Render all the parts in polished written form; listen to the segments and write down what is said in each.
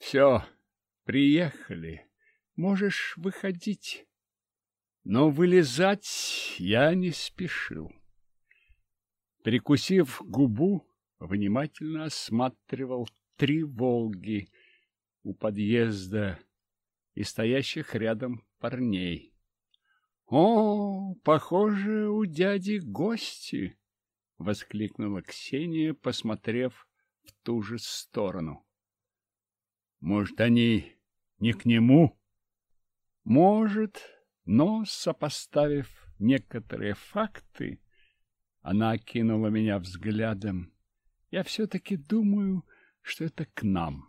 Все, приехали. Можешь выходить. Но вылезать я не спешил. Прикусив губу, внимательно осматривал 3 «Волги» у подъезда и стоящих рядом парней. «О, похоже, у дяди гости!» — воскликнула Ксения, посмотрев в ту же сторону. «Может, они не к нему?» «Может, но, сопоставив некоторые факты, она окинула меня взглядом, я все-таки думаю, что это к нам».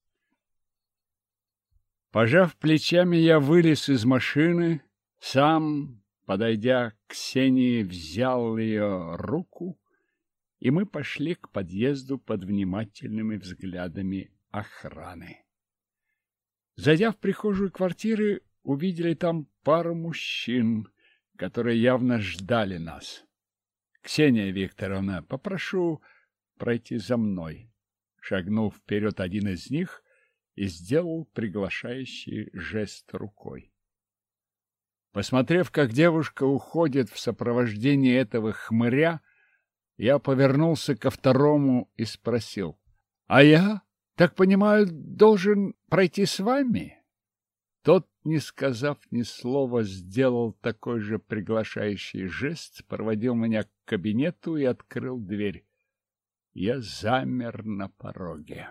Пожав плечами, я вылез из машины, сам, подойдя к Ксении, взял ее руку, и мы пошли к подъезду под внимательными взглядами охраны. Зайдя в прихожую квартиры, увидели там пару мужчин, которые явно ждали нас. «Ксения Викторовна, попрошу пройти за мной», — шагнул вперед один из них и сделал приглашающий жест рукой. Посмотрев, как девушка уходит в сопровождении этого хмыря, я повернулся ко второму и спросил: «А я, так понимаю, должен пройти с вами?» Тот, не сказав ни слова, сделал такой же приглашающий жест, проводил меня к кабинету и открыл дверь. Я замер на пороге.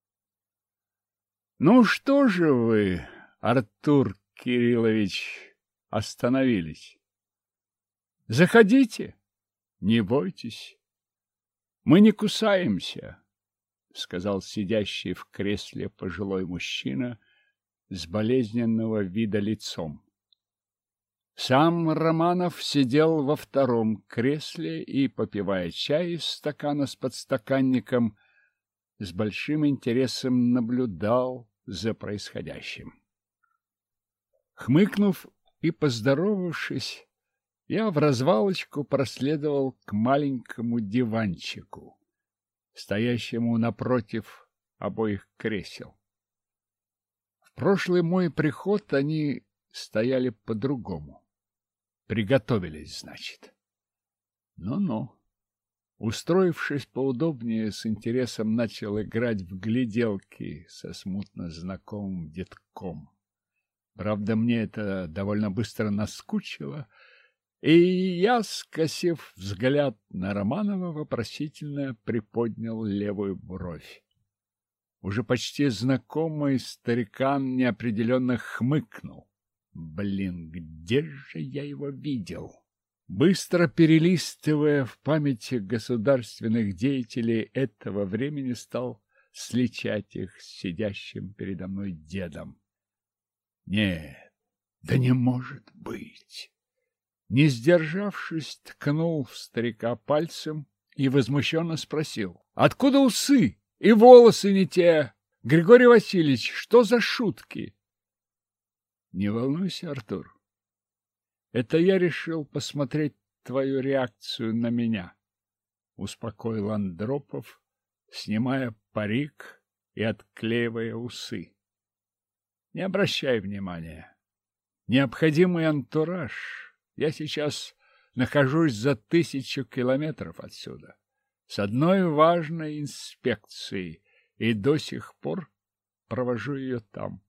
«Ну что же вы, Артур Кириллович, остановились? Заходите, не бойтесь. Мы не кусаемся», — сказал сидящий в кресле пожилой мужчина с болезненного вида лицом. Сам Романов сидел во втором кресле и, попивая чай из стакана с подстаканником, с большим интересом наблюдал за происходящим. Хмыкнув и поздоровавшись, я вразвалочку проследовал к маленькому диванчику, стоящему напротив обоих кресел. В прошлый мой приход они стояли по-другому. Приготовились, значит. Ну-ну. Устроившись поудобнее, с интересом начал играть в гляделки со смутно знакомым детком. Правда, мне это довольно быстро наскучило, и я, скосив взгляд на Романова, вопросительно приподнял левую бровь. Уже почти знакомый старикан неопределенно хмыкнул. Блин, где же я его видел? Быстро перелистывая в памяти государственных деятелей этого времени, стал сличать их с сидящим передо мной дедом. Нет, да не может быть! Не сдержавшись, ткнул в старика пальцем и возмущенно спросил: «Откуда усы? И волосы не те! Григорий Васильевич, что за шутки?» «Не волнуйся, Артур. Это я решил посмотреть твою реакцию на меня», — успокоил Андропов, снимая парик и отклеивая усы. «Не обращай внимания. Необходимый антураж. Я сейчас нахожусь за 1000 километров отсюда, с одной важной инспекцией, и до сих пор провожу ее там».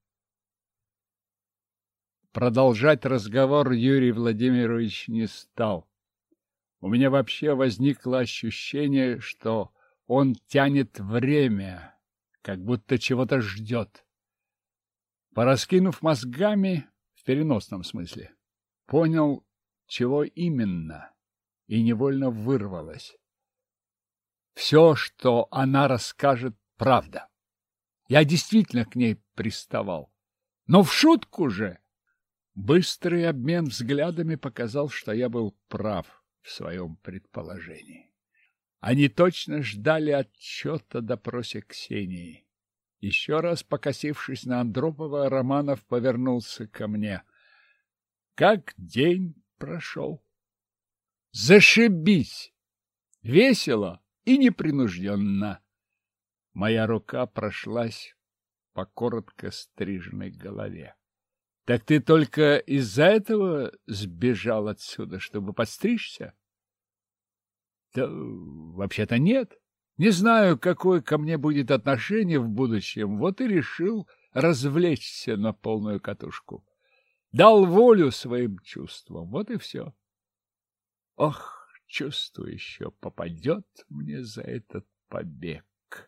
Продолжать разговор Юрий Владимирович не стал. У меня вообще возникло ощущение, что он тянет время, как будто чего-то ждет. Пораскинув мозгами, в переносном смысле, понял, чего именно, и невольно вырвалось. Все, что она расскажет, правда. Я действительно к ней приставал. Но в шутку же! Быстрый обмен взглядами показал, что я был прав в своем предположении. Они точно ждали отчета о допросе Ксении. Еще раз покосившись на Андропова, Романов повернулся ко мне. «Как день прошел?» «Зашибись! Весело и непринужденно!» Моя рука прошлась по коротко стриженной голове. — Так ты только из-за этого сбежал отсюда, чтобы подстричься? — Да вообще-то нет. Не знаю, какое ко мне будет отношение в будущем, вот и решил развлечься на полную катушку. Дал волю своим чувствам, вот и все. Ох, чувство еще попадет мне за этот побег.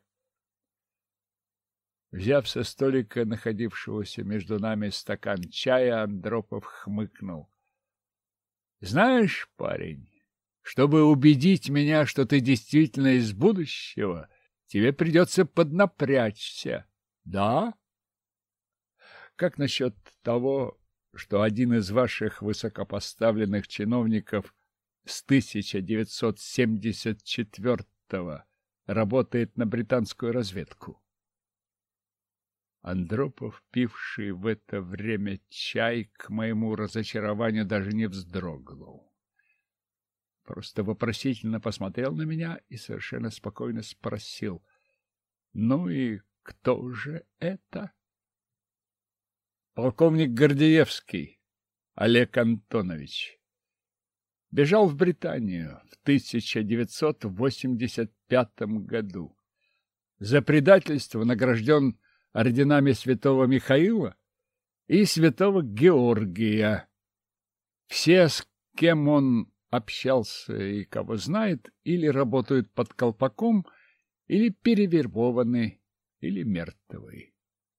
Взяв со столика, находившегося между нами, стакан чая, Андропов хмыкнул. — Знаешь, парень, чтобы убедить меня, что ты действительно из будущего, тебе придется поднапрячься. Да? Как насчет того, что один из ваших высокопоставленных чиновников с 1974-го работает на британскую разведку? Андропов, пивший в это время чай, к моему разочарованию даже не вздрогнул. Просто вопросительно посмотрел на меня и совершенно спокойно спросил: «Ну и кто же это?» «Полковник Гордеевский Олег Антонович. Бежал в Британию в 1985 году. За предательство награжден орденами святого Михаила и святого Георгия. Все, с кем он общался и кого знает, или работают под колпаком, или перевербованы, или мертвы.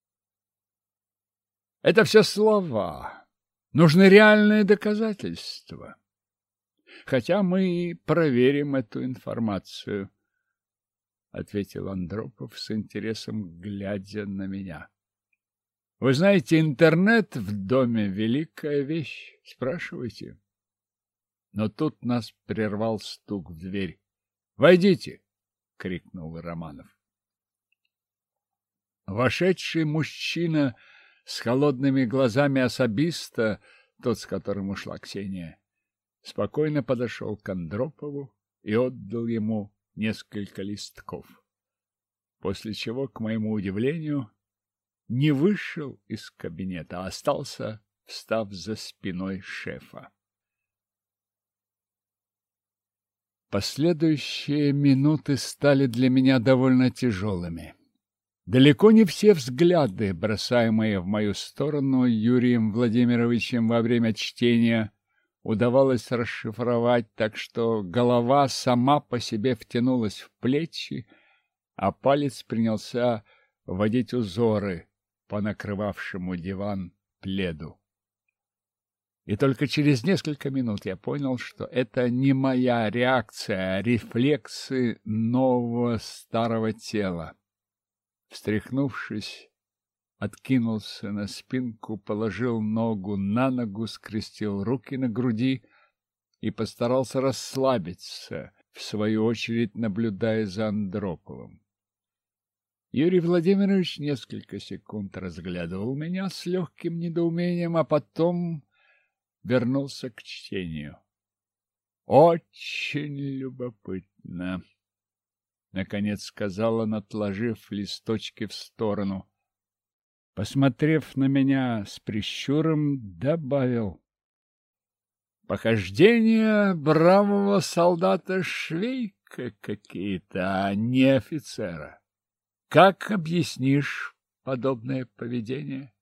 Это все слова. Нужны реальные доказательства. Хотя мы и проверим эту информацию, — ответил Андропов с интересом, глядя на меня. — Вы знаете, интернет в доме — великая вещь. Спрашивайте. Но тут нас прервал стук в дверь. — Войдите! — крикнул Романов. Вошедший мужчина с холодными глазами особиста, тот, с которым ушла Ксения, спокойно подошел к Андропову и отдал ему несколько листков, после чего, к моему удивлению, не вышел из кабинета, а остался, встав за спиной шефа. Последующие минуты стали для меня довольно тяжелыми. Далеко не все взгляды, бросаемые в мою сторону Юрием Владимировичем во время чтения, удавалось расшифровать, так что голова сама по себе втянулась в плечи, а палец принялся водить узоры по накрывавшему диван пледу. И только через несколько минут я понял, что это не моя реакция, а рефлексы нового старого тела. Встряхнувшись, откинулся на спинку, положил ногу на ногу, скрестил руки на груди и постарался расслабиться, в свою очередь наблюдая за Андроповым. Юрий Владимирович несколько секунд разглядывал меня с легким недоумением, а потом вернулся к чтению. «Очень любопытно», — наконец сказал он, отложив листочки в сторону. Посмотрев на меня с прищуром, добавил: «Похождения бравого солдата Швейка какие-то, а не офицера. Как объяснишь подобное поведение?»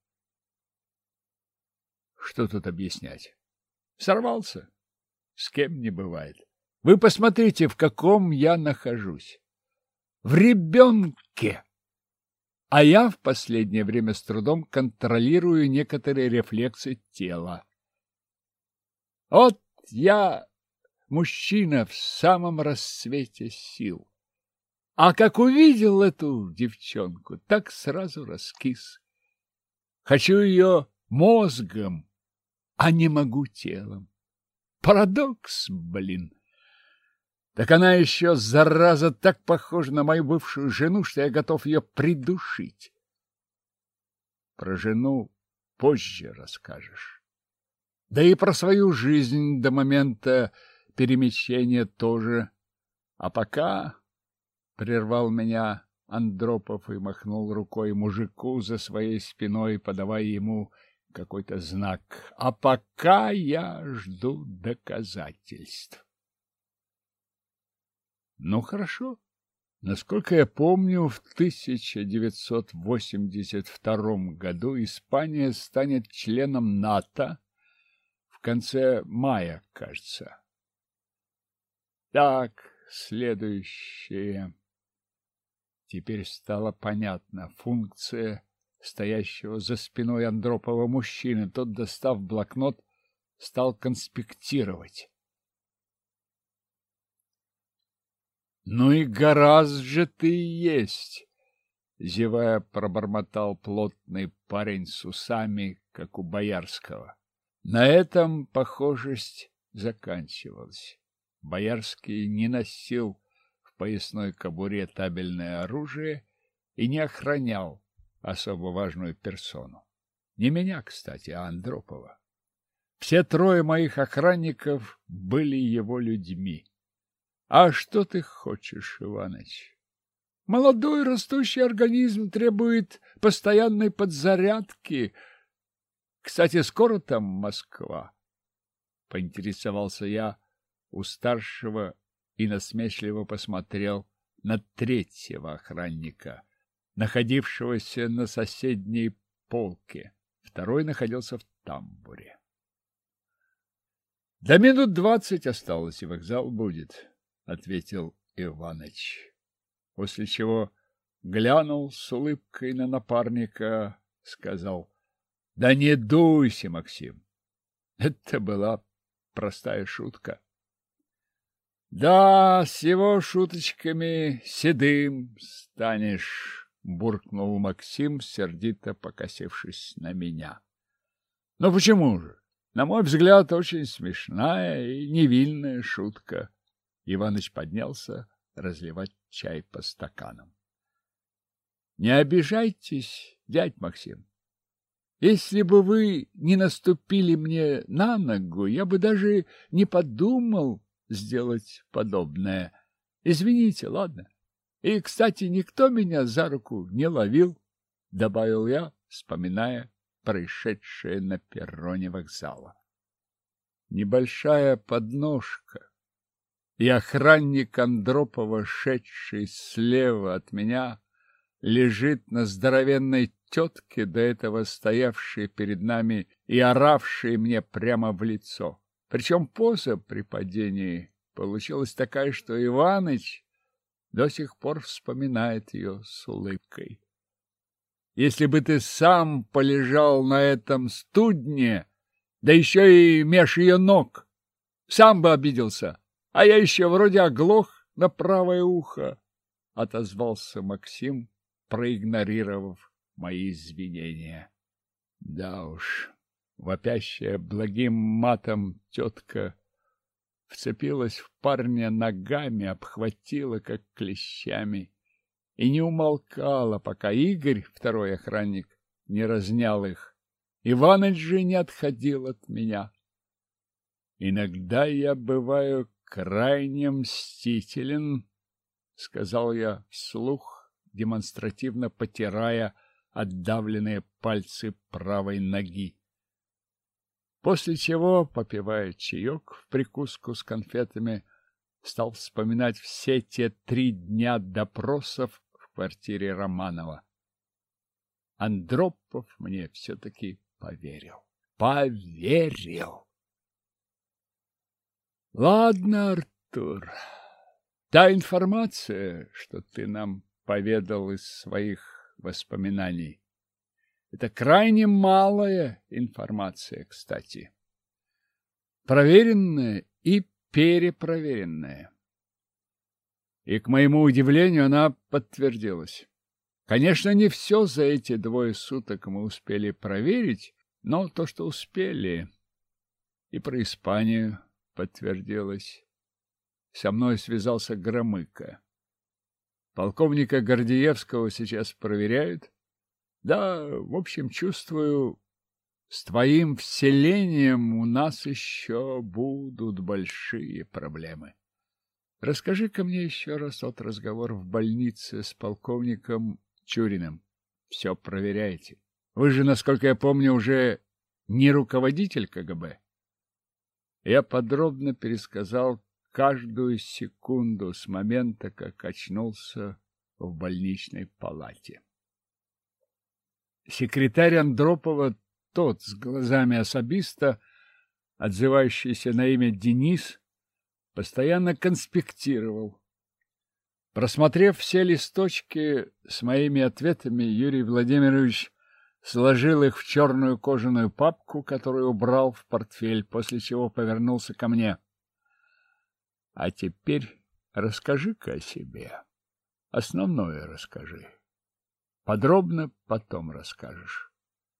Что тут объяснять? Сорвался. С кем не бывает. Вы посмотрите, в каком я нахожусь. В ребенке. А я в последнее время с трудом контролирую некоторые рефлексы тела. Вот я мужчина в самом расцвете сил. А как увидел эту девчонку, так сразу раскис. Хочу ее мозгом, а не могу телом. Парадокс, блин. Так она еще, зараза, так похожа на мою бывшую жену, что я готов ее придушить. Про жену позже расскажешь. Да и про свою жизнь до момента перемещения тоже. А пока, — прервал меня Андропов и махнул рукой мужику за своей спиной, подавая ему какой-то знак. А пока я жду доказательств. Ну, хорошо. Насколько я помню, в 1982 году Испания станет членом НАТО в конце мая, кажется. Так, следующее. Теперь стало понятно функция стоящего за спиной Андропова мужчины. Тот, достав блокнот, стал конспектировать. «Ну и гораздо же ты есть!» — зевая, пробормотал плотный парень с усами, как у Боярского. На этом похожесть заканчивалась. Боярский не носил в поясной кобуре табельное оружие и не охранял особо важную персону. Не меня, кстати, а Андропова. Все трое моих охранников были его людьми. А что ты хочешь, Иваныч? Молодой растущий организм требует постоянной подзарядки. Кстати, скоро там Москва? Поинтересовался я у старшего и насмешливо посмотрел на третьего охранника, находившегося на соседней полке. Второй находился в тамбуре. До минут 20 осталось, и вокзал будет, ответил Иваныч, после чего глянул с улыбкой на напарника, сказал: да не дуйся, Максим. Это была простая шутка. Да, с его шуточками седым станешь, буркнул Максим, сердито покосившись на меня. Но почему же? На мой взгляд, очень смешная и невинная шутка. Иваныч поднялся разливать чай по стаканам. Не обижайтесь, дядь Максим. Если бы вы не наступили мне на ногу, я бы даже не подумал сделать подобное. Извините, ладно? И, кстати, никто меня за руку не ловил, добавил я, вспоминая происшедшее на перроне вокзала. Небольшая подножка, и охранник Андропова, шедший слева от меня, лежит на здоровенной тетке, до этого стоявшей перед нами и оравшей мне прямо в лицо. Причем поза при падении получилась такая, что Иваныч до сих пор вспоминает ее с улыбкой. Если бы ты сам полежал на этом студне, да еще и меж ее ног, сам бы обиделся, а я еще вроде оглох на правое ухо, — отозвался Максим, проигнорировав мои извинения. Да уж, вопящая благим матом тетка вцепилась в парня ногами, обхватила как клещами и не умолкала, пока Игорь, второй охранник, не разнял их. Иваныч же не отходил от меня. Иногда я бываю крайне мстителен, — сказал я вслух, демонстративно потирая отдавленные пальцы правой ноги. После чего, попивая чаек в прикуску с конфетами, стал вспоминать все те 3 дня допросов в квартире Романова. Андропов мне все-таки поверил. Поверил! Ладно, Артур, та информация, что ты нам поведал из своих воспоминаний, это крайне малая информация, кстати. Проверенная и перепроверенная. И, к моему удивлению, она подтвердилась. Конечно, не все за эти 2 суток мы успели проверить, но то, что успели, и про Испанию подтвердилось. Со мной связался Громыко. Полковника Гордеевского сейчас проверяют. Да, в общем, чувствую, с твоим вселением у нас еще будут большие проблемы. Расскажи-ка мне еще раз тот разговор в больнице с полковником Чуриным. Все проверяете. Вы же, насколько я помню, уже не руководитель КГБ. Я подробно пересказал каждую секунду с момента, как очнулся в больничной палате. Секретарь Андропова, тот с глазами особиста, отзывающийся на имя Денис, постоянно конспектировал. Просмотрев все листочки с моими ответами, Юрий Владимирович сложил их в черную кожаную папку, которую убрал в портфель, после чего повернулся ко мне. — А теперь расскажи-ка о себе. Основное расскажи. Подробно потом расскажешь.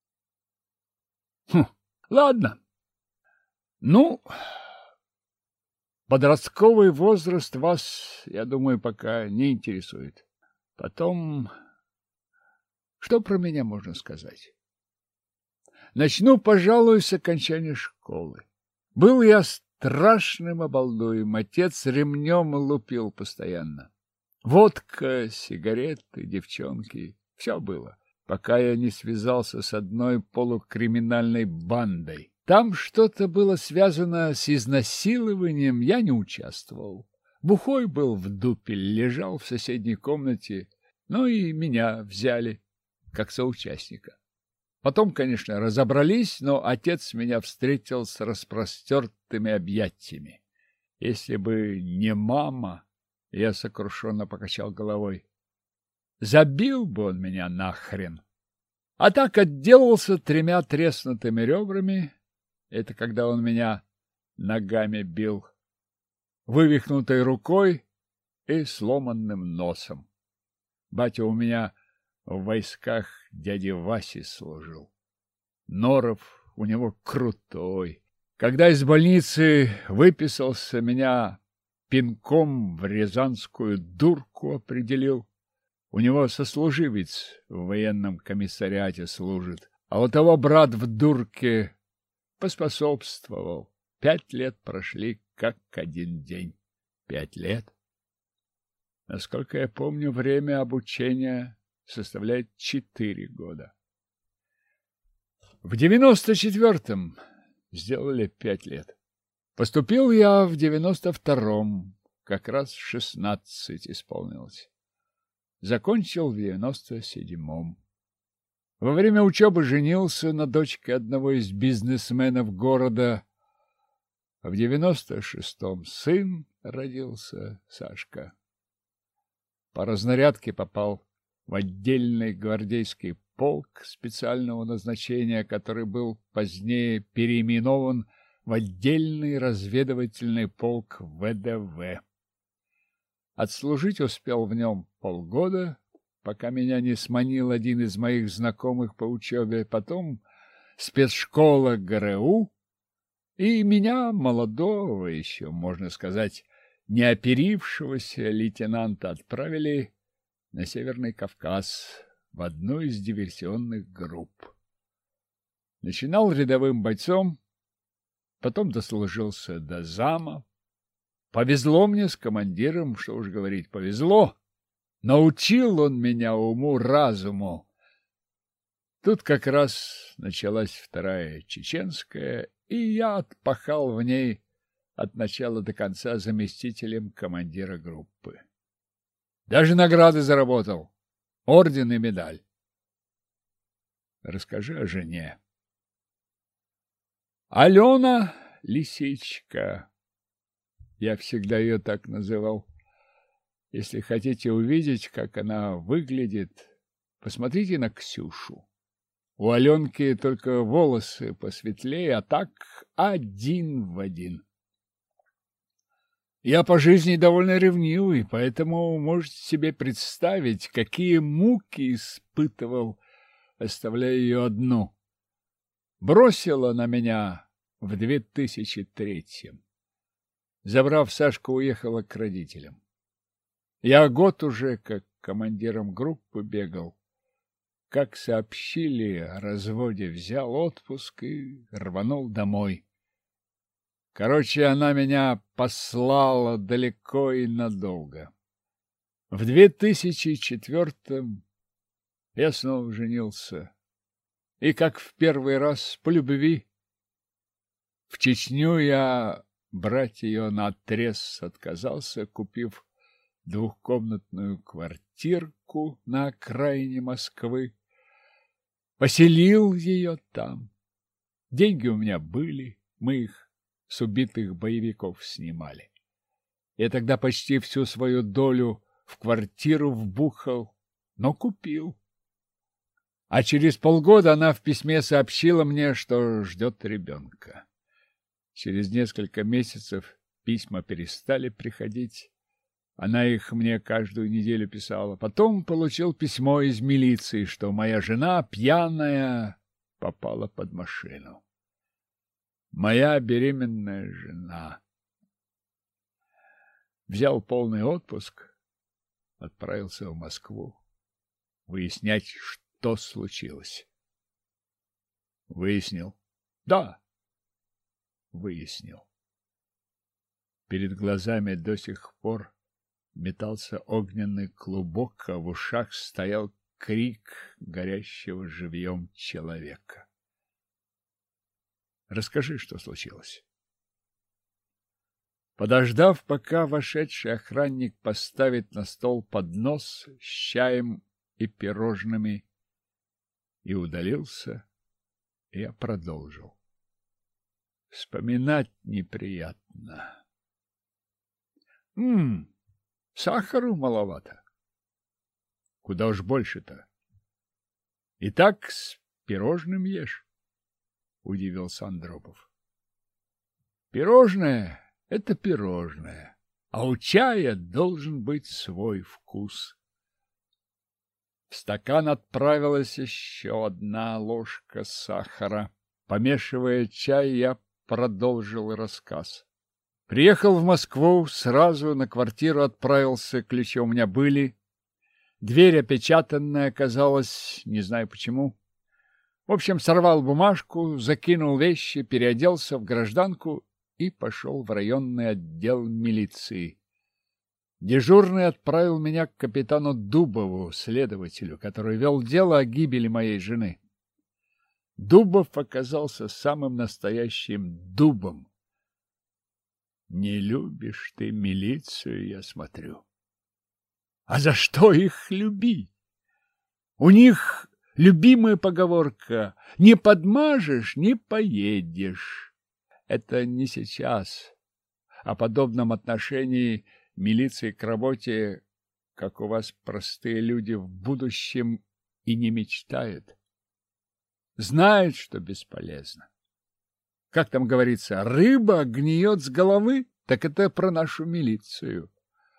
— Ладно. Ну, подростковый возраст вас, я думаю, пока не интересует. Потом... Что про меня можно сказать? Начну, пожалуй, с окончания школы. Был я страшным обалдуем, отец ремнем лупил постоянно. Водка, сигареты, девчонки — все было, пока я не связался с одной полукриминальной бандой. Там что-то было связано с изнасилованием, я не участвовал. Бухой был в дупель, лежал в соседней комнате, ну и меня взяли как соучастника. Потом, конечно, разобрались, но отец меня встретил с распростертыми объятиями. Если бы не мама, я сокрушенно покачал головой, забил бы он меня нахрен. А так отделался 3 треснутыми ребрами, это когда он меня ногами бил, вывихнутой рукой и сломанным носом. Батя у меня в войсках дяди Васи служил. Норов у него крутой. Когда из больницы выписался, меня пинком в рязанскую дурку определил. У него сослуживец в военном комиссариате служит, а у того брат в дурке поспособствовал. 5 лет прошли, как один день. 5 лет. Насколько я помню, время обучения составляет 4 года. В 94-м сделали 5 лет. Поступил я в 92-м, как раз 16 исполнилось. Закончил в 97-м. Во время учебы женился на дочке одного из бизнесменов города. В 96-м сын родился, Сашка. По разнарядке попал в отдельный гвардейский полк специального назначения, который был позднее переименован в отдельный разведывательный полк ВДВ. Отслужить успел в нем полгода, пока меня не сманил один из моих знакомых по учебе, потом спецшкола ГРУ, и меня, молодого еще, можно сказать, неоперившегося лейтенанта, отправили на Северный Кавказ в одну из диверсионных групп. Начинал рядовым бойцом, потом дослужился до зама. Повезло мне с командиром, что уж говорить, повезло. Научил он меня уму-разуму. Тут как раз началась Вторая Чеченская, и я отпахал в ней от начала до конца заместителем командира группы. Даже награды заработал, орден и медаль. Расскажи о жене. Алена Лисичка. Я всегда ее так называл. Если хотите увидеть, как она выглядит, посмотрите на Ксюшу. У Аленки только волосы посветлее, а так один в один. Я по жизни довольно ревнивый, поэтому можете себе представить, какие муки испытывал, оставляя ее одну. Бросила на меня в 2003-м. Забрав Сашку, уехала к родителям. Я год уже как командиром группы бегал. Как сообщили о разводе, взял отпуск и рванул домой. Короче, она меня послала далеко и надолго. В 2004-м я снова женился. И как в первый раз по любви. В Чечню я брать ее наотрез отказался, купив двухкомнатную квартирку на окраине Москвы. Поселил ее там. Деньги у меня были, мы их с убитых боевиков снимали. Я тогда почти всю свою долю в квартиру вбухал, но купил. А через полгода она в письме сообщила мне, что ждет ребенка. Через несколько месяцев письма перестали приходить. Она их мне каждую неделю писала. Потом получил письмо из милиции, что моя жена, пьяная, попала под машину. Моя беременная жена. Взял полный отпуск, отправился в Москву выяснять, что случилось. Выяснил. Да, выяснил. Перед глазами до сих пор метался огненный клубок, а в ушах стоял крик горящего живьем человека. Расскажи, что случилось. Подождав, пока вошедший охранник поставит на стол поднос с чаем и пирожными, и удалился, я продолжил. Вспоминать неприятно. Сахару маловато. Куда уж больше-то. И так с пирожным ешь, удивился Андропов. Пирожное — это пирожное, а у чая должен быть свой вкус. В стакан отправилась еще одна ложка сахара. Помешивая чай, я продолжил рассказ. Приехал в Москву, сразу на квартиру отправился, ключи у меня были. Дверь опечатанная оказалась, не знаю почему. В общем, сорвал бумажку, закинул вещи, переоделся в гражданку и пошел в районный отдел милиции. Дежурный отправил меня к капитану Дубову, следователю, который вел дело о гибели моей жены. Дубов оказался самым настоящим дубом. Не любишь ты милицию, я смотрю. А за что их любить? У них любимая поговорка: не подмажешь, не поедешь. Это не сейчас. О подобном отношении милиции к работе, как у вас простые люди, в будущем и не мечтают. Знают, что бесполезно. Как там говорится, рыба гниет с головы, так это про нашу милицию.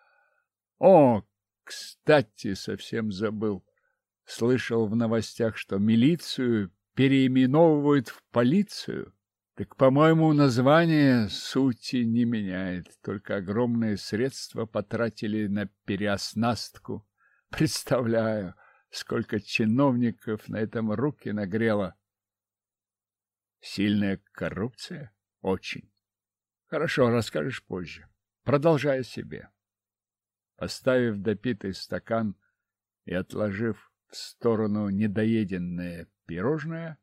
О, кстати, совсем забыл. Слышал в новостях, что милицию переименовывают в полицию. Так, по-моему, название сути не меняет, только огромные средства потратили на переоснастку. Представляю, сколько чиновников на этом руки нагрело. Сильная коррупция? Очень. Хорошо, расскажешь позже. Продолжай себе. Поставив допитый стакан и отложив в сторону недоеденное пирожное,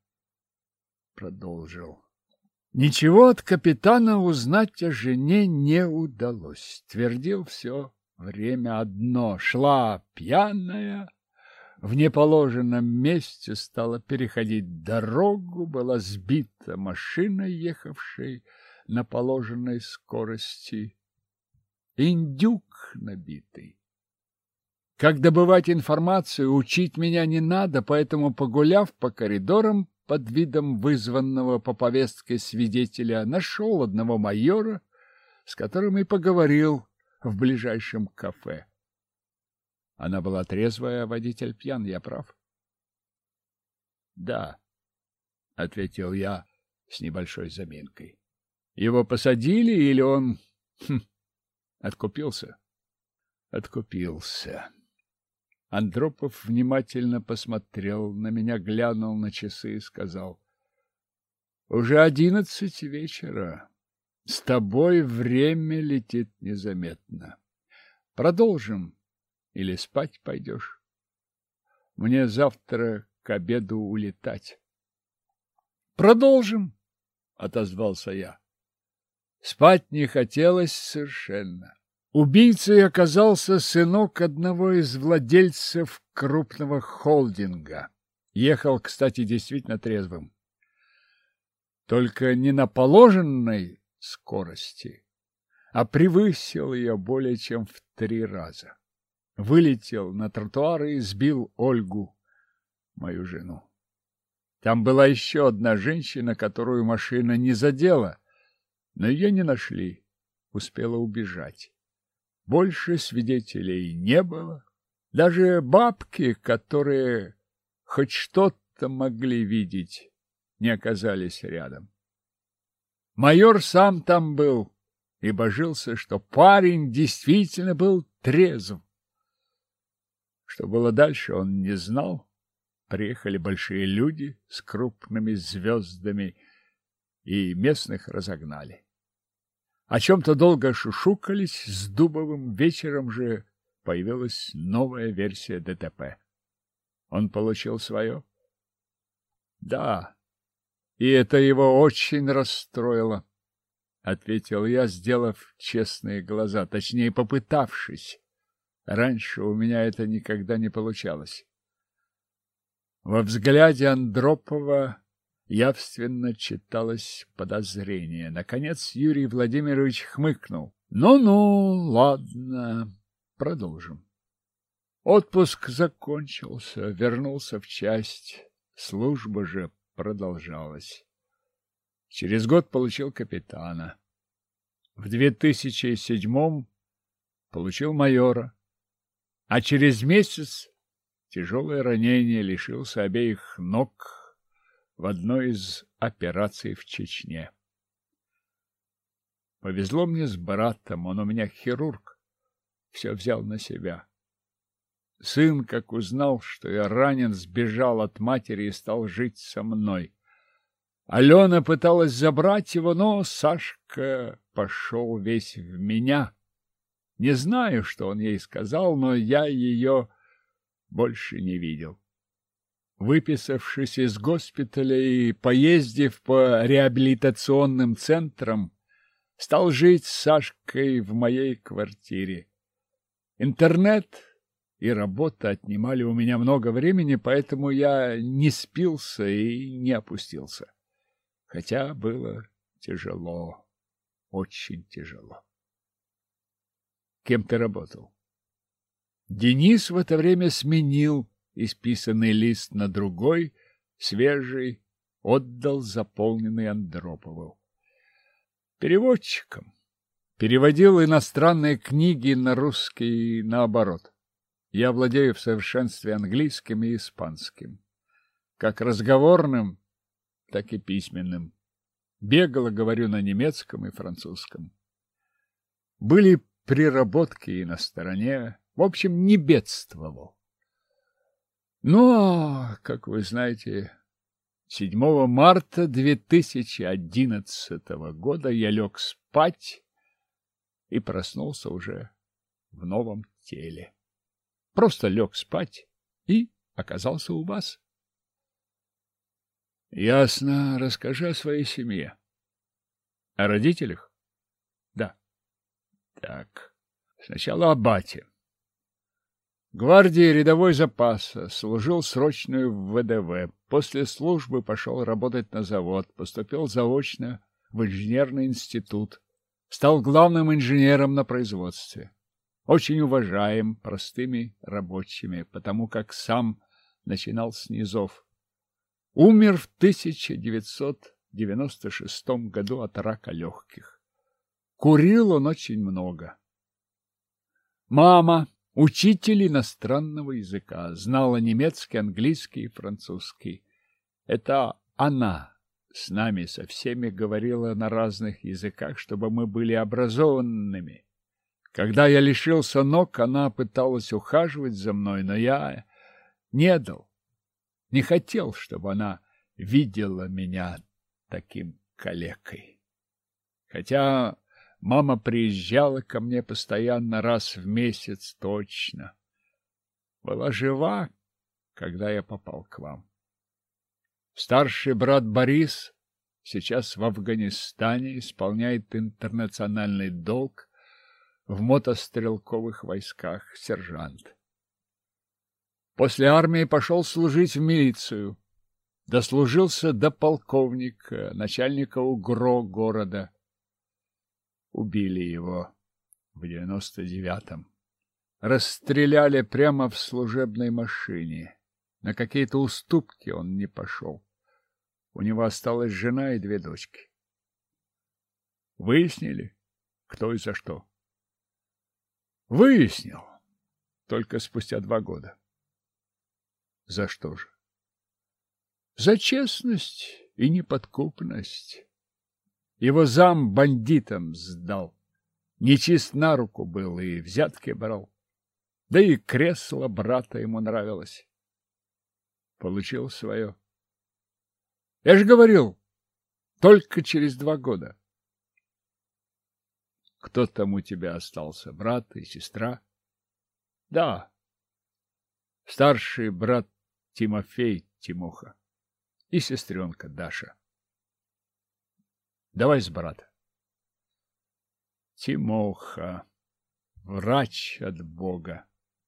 продолжил. Ничего от капитана узнать о жене не удалось. Твердил все время одно. Шла пьяная, в неположенном месте стала переходить дорогу, была сбита машиной, ехавшей на положенной скорости. Индюк набитый. Как добывать информацию, учить меня не надо, поэтому, погуляв по коридорам под видом вызванного по повестке свидетеля, нашел одного майора, с которым и поговорил в ближайшем кафе. Она была трезвая, а водитель пьян, я прав? — Да, — ответил я с небольшой заминкой. — Его посадили или он... откупился? — Откупился. Андропов внимательно посмотрел на меня, глянул на часы и сказал. — Уже 11 вечера. С тобой время летит незаметно. Продолжим или спать пойдешь? Мне завтра к обеду улетать. Продолжим, отозвался я. Спать не хотелось совершенно. Убийцей оказался сынок одного из владельцев крупного холдинга. Ехал, кстати, действительно трезвым. Только не на положенной скорости, а превысил ее более чем в 3 раза. Вылетел на тротуар и сбил Ольгу, мою жену. Там была еще одна женщина, которую машина не задела, но ее не нашли, успела убежать. Больше свидетелей не было. Даже бабки, которые хоть что-то могли видеть, не оказались рядом. Майор сам там был и божился, что парень действительно был трезв. Что было дальше, он не знал. Приехали большие люди с крупными звездами и местных разогнали. О чем-то долго шушукались, с Дубовым вечером же появилась новая версия ДТП. Он получил свое? Да, и это его очень расстроило, ответил я, сделав честные глаза, точнее, попытавшись. Раньше у меня это никогда не получалось. Во взгляде Андропова явственно читалось подозрение. Наконец Юрий Владимирович хмыкнул. Ну-ну, ладно, продолжим. Отпуск закончился, вернулся в часть. Служба же продолжалась. Через год получил капитана. В 2007-м получил майора. А через месяц тяжелое ранение, лишился обеих ног в одной из операций в Чечне. Повезло мне с братом, он у меня хирург, все взял на себя. Сын, как узнал, что я ранен, сбежал от матери и стал жить со мной. Алена пыталась забрать его, но Сашка пошел весь в меня. Не знаю, что он ей сказал, но я ее больше не видел. Выписавшись из госпиталя и поездив по реабилитационным центрам, стал жить с Сашкой в моей квартире. Интернет и работа отнимали у меня много времени, поэтому я не спился и не опустился. Хотя было тяжело, очень тяжело. Кем ты работал? Денис в это время сменил исписанный лист на другой, свежий, отдал заполненный Андропову. Переводчиком. Переводил иностранные книги на русский и наоборот. Я владею в совершенстве английским и испанским. Как разговорным, так и письменным. Бегло говорю на немецком и французском. Были приработки и на стороне. В общем, не бедствовал. Но, как вы знаете, 7 марта 2011 года я лег спать и проснулся уже в новом теле. Просто лег спать и оказался у вас. Ясно. Расскажи о своей семье. О родителях? Да. Так. Сначала о бате. Гвардии рядовой запаса, служил срочную в ВДВ. После службы пошел работать на завод, поступил заочно в инженерный институт, стал главным инженером на производстве. Очень уважаем простыми рабочими, потому как сам начинал с низов. Умер в 1996 году от рака легких. Курил он очень много. Мама, учитель иностранного языка, знала немецкий, английский и французский. Это она с нами, со всеми говорила на разных языках, чтобы мы были образованными. Когда я лишился ног, она пыталась ухаживать за мной, но я не дал. Не хотел, чтобы она видела меня таким калекой. Хотя мама приезжала ко мне постоянно раз в месяц точно. Была жива, когда я попал к вам. Старший брат Борис сейчас в Афганистане исполняет интернациональный долг в мотострелковых войсках, сержант. После армии пошел служить в милицию. Дослужился до полковника, начальника УГРО города. Убили его в 99-м. Расстреляли прямо в служебной машине. На какие-то уступки он не пошел. У него осталась жена и 2 дочки. Выяснили, кто и за что? Выяснил. Только спустя 2 года. За что же? За честность и неподкупность. Его зам бандитам сдал. Нечист на руку был и взятки брал. Да и кресло брата ему нравилось. Получил свое. Я же говорил, только через 2 года. Кто там у тебя остался, брат и сестра? Да. Старший брат Тимофей, Тимоха, и сестренка Даша. Давай с брата. Тимоха, врач от Бога.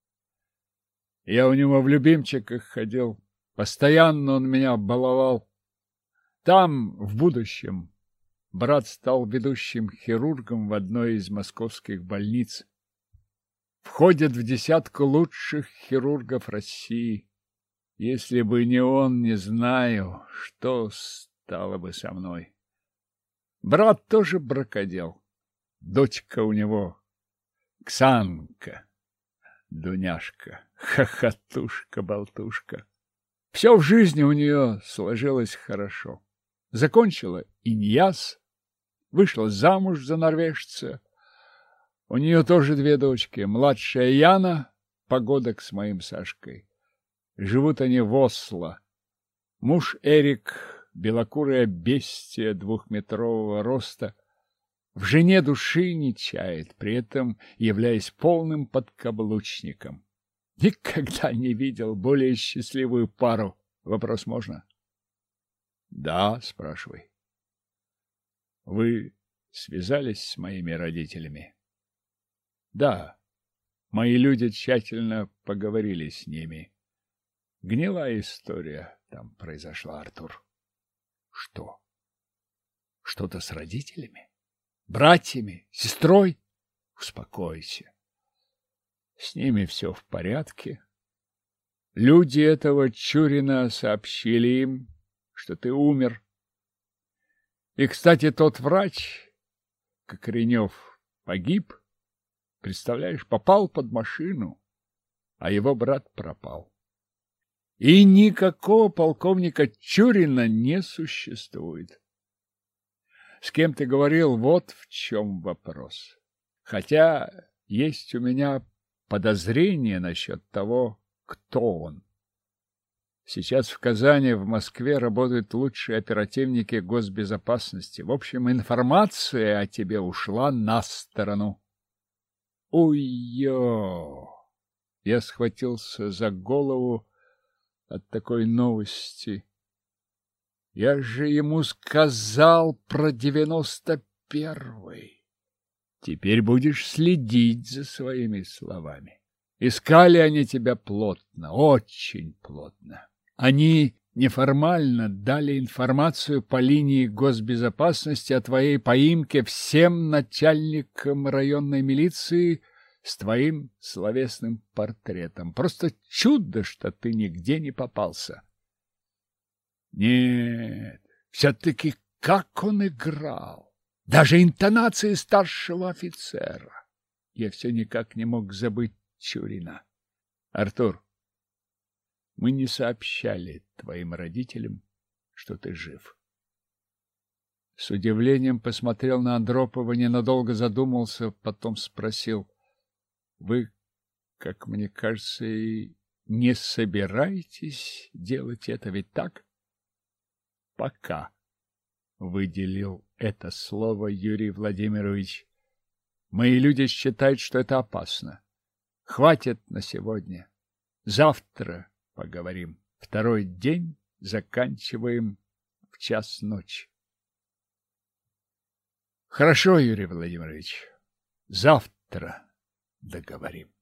Я у него в любимчиках ходил. Постоянно он меня баловал. Там, в будущем, брат стал ведущим хирургом в одной из московских больниц. Входит в 10 лучших хирургов России. Если бы не он, не знаю, что стало бы со мной. Брат тоже бракодел. Дочка у него Ксанка, Дуняшка, хохотушка-болтушка. Все в жизни у нее сложилось хорошо. Закончила иньяс, вышла замуж за норвежца. У нее тоже 2 дочки. Младшая Яна, погодок с моим Сашкой. Живут они в Осло. Муж Эрик, белокурое бестие 2-метрового роста, в жене души не чает, при этом являясь полным подкаблучником. Никогда не видел более счастливую пару. Вопрос можно? Да, спрашивай. Вы связались с моими родителями? Да. Мои люди тщательно поговорили с ними. Гнилая история там произошла, Артур. Что? Что-то с родителями? Братьями? Сестрой? Успокойся. С ними все в порядке. Люди этого Чурина сообщили им, что ты умер. И, кстати, тот врач, Кокренев, погиб. Представляешь, попал под машину, а его брат пропал. И никакого полковника Чурина не существует. С кем ты говорил, вот в чем вопрос. Хотя есть у меня подозрение насчет того, кто он. Сейчас в Казани, в Москве работают лучшие оперативники госбезопасности. В общем, информация о тебе ушла на сторону. Ой-ё! Я схватился за голову от такой новости. Я же ему сказал про 91-й. Теперь будешь следить за своими словами. Искали они тебя плотно, очень плотно. Они неформально дали информацию по линии госбезопасности о твоей поимке всем начальникам районной милиции с твоим словесным портретом. Просто чудо, что ты нигде не попался. Нет, все-таки как он играл! Даже интонации старшего офицера. Я все никак не мог забыть Чурина. Артур, мы не сообщали твоим родителям, что ты жив. С удивлением посмотрел на Андропова, ненадолго задумался, потом спросил: вы, как мне кажется, и не собираетесь делать это, ведь так? Пока. выделил это слово Юрий Владимирович. Мои люди считают, что это опасно. Хватит на сегодня. Завтра поговорим. Второй день заканчиваем в 1:00 ночи. Хорошо, Юрий Владимирович. Завтра договорим.